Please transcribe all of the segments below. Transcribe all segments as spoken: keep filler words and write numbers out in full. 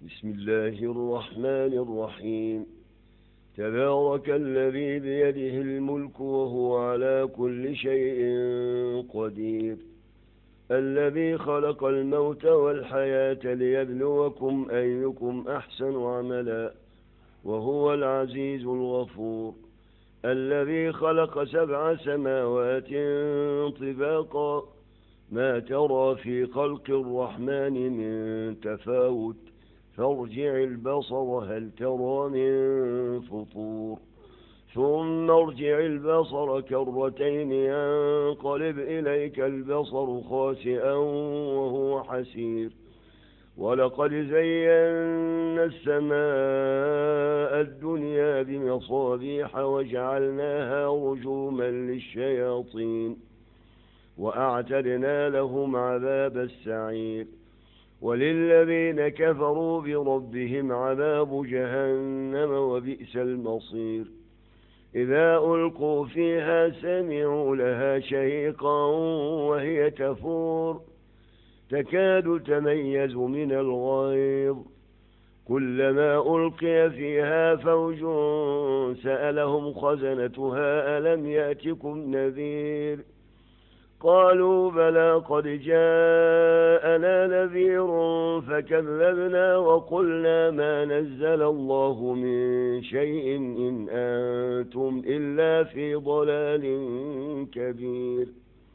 بسم الله الرحمن الرحيم. تبارك الذي بيده الملك وهو على كل شيء قدير، الذي خلق الموت والحياة ليبلوكم أيكم أحسن عملا، وهو العزيز الغفور، الذي خلق سبع سماوات طباقا، ما ترى في خلق الرحمن من تفاوت، فارجع البصر هل ترى من فطور، ثم ارجع البصر كرتين ينقلب إليك البصر خاسئا وهو حسير، ولقد زينا السماء الدنيا بمصابيح وجعلناها رجوما للشياطين، وأعتدنا لهم عذاب السعير، وللذين كفروا بربهم عذاب جهنم وبئس المصير. إذا ألقوا فيها سمعوا لها شهيقا وهي تفور، تكاد تميز من الغيظ، كلما ألقي فيها فوج سألهم خزنتها ألم يأتكم نذير، قالوا بلى قد جاءنا نذير فكذبنا وقلنا ما نزل الله من شيء إن أنتم إلا في ضلال كبير.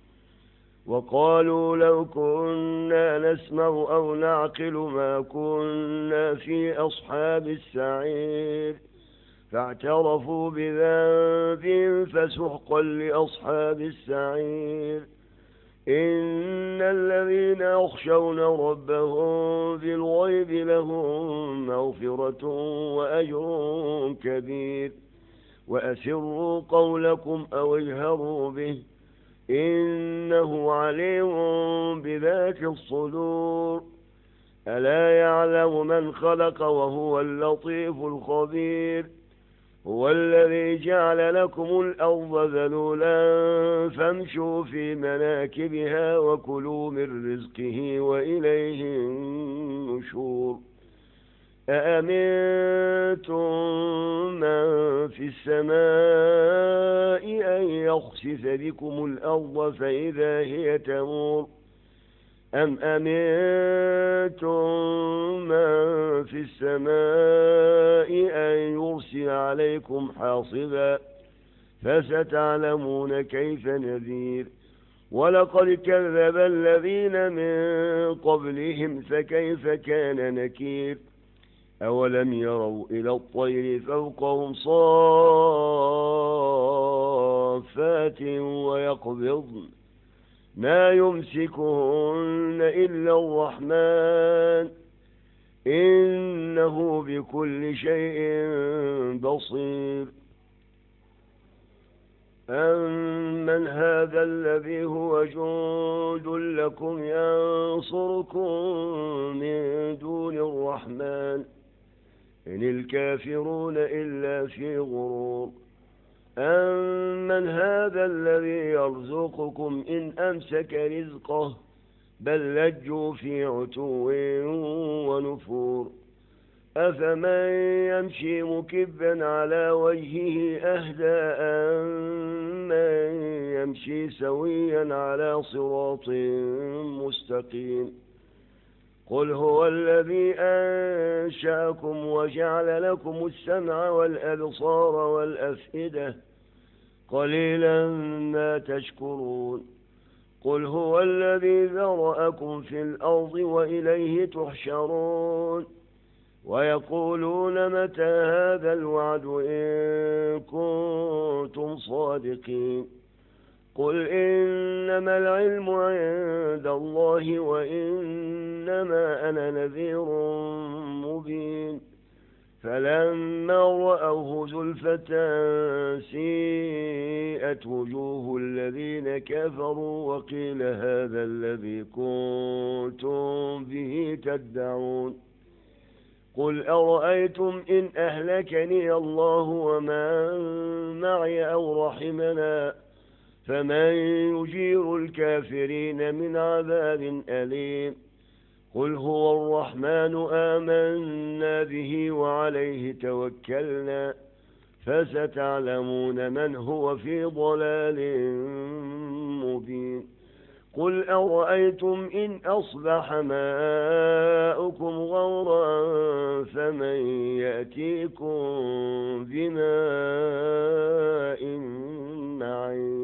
وقالوا لو كنا نسمع أو نعقل ما كنا في أصحاب السعير، فاعترفوا بذنبهم فسحقا لأصحاب السعير. إن الذين يخشون ربهم بالغيب لهم مغفرة وأجر كبير. وأسروا قولكم أو اجهروا به إنه عليم بذات الصدور. ألا يعلم من خلق وهو اللطيف الخبير. هو الذي جعل لكم الأرض ذلولا فامشوا في مناكبها وكلوا من رزقه وإليه النشور. أأمنتم من في السماء أن يخسف بكم الأرض فإذا هي تمور، أم أمنتم من في السماء أن يرسل عليكم حاصبا، فستعلمون كيف نذير. ولقد كذب الذين من قبلهم فكيف كان نكير. أولم يروا إلى الطير فوقهم صافات ويقبضن ما يمسكهن إلا الرحمن إنه بكل شيء بصير. أمن هذا الذي هو جند لكم ينصركم من دون الرحمن إن الكافرون إلا في غرور. أمن هذا الذي يرزقكم إن أمسك رزقه بل لجوا في عتو ونفور. أفمن يمشي مكبا على وجهه أهدى أمن يمشي سويا على صراط مستقيم. قل هو الذي أنشأكم وجعل لكم السمع والأبصار والأفئدة قليلا ما تشكرون. قل هو الذي ذرأكم في الأرض وإليه تحشرون. ويقولون متى هذا الوعد إن كنتم صادقين. قل إنما العلم عند الله وإنما أنا نذير مبين. فلما رأوه زلفة سيئت وجوه الذين كفروا وقيل هذا الذي كنتم به تدعون. قل أرأيتم إن أهلكني الله ومن معي أو رحمنا فمن يجير الكافرين من عذاب أليم. قل هو الرحمن آمنا به وعليه توكلنا فستعلمون من هو في ضلال مبين قل أرأيتم إن أصبح ماؤكم غورا فمن يأتيكم بماء معين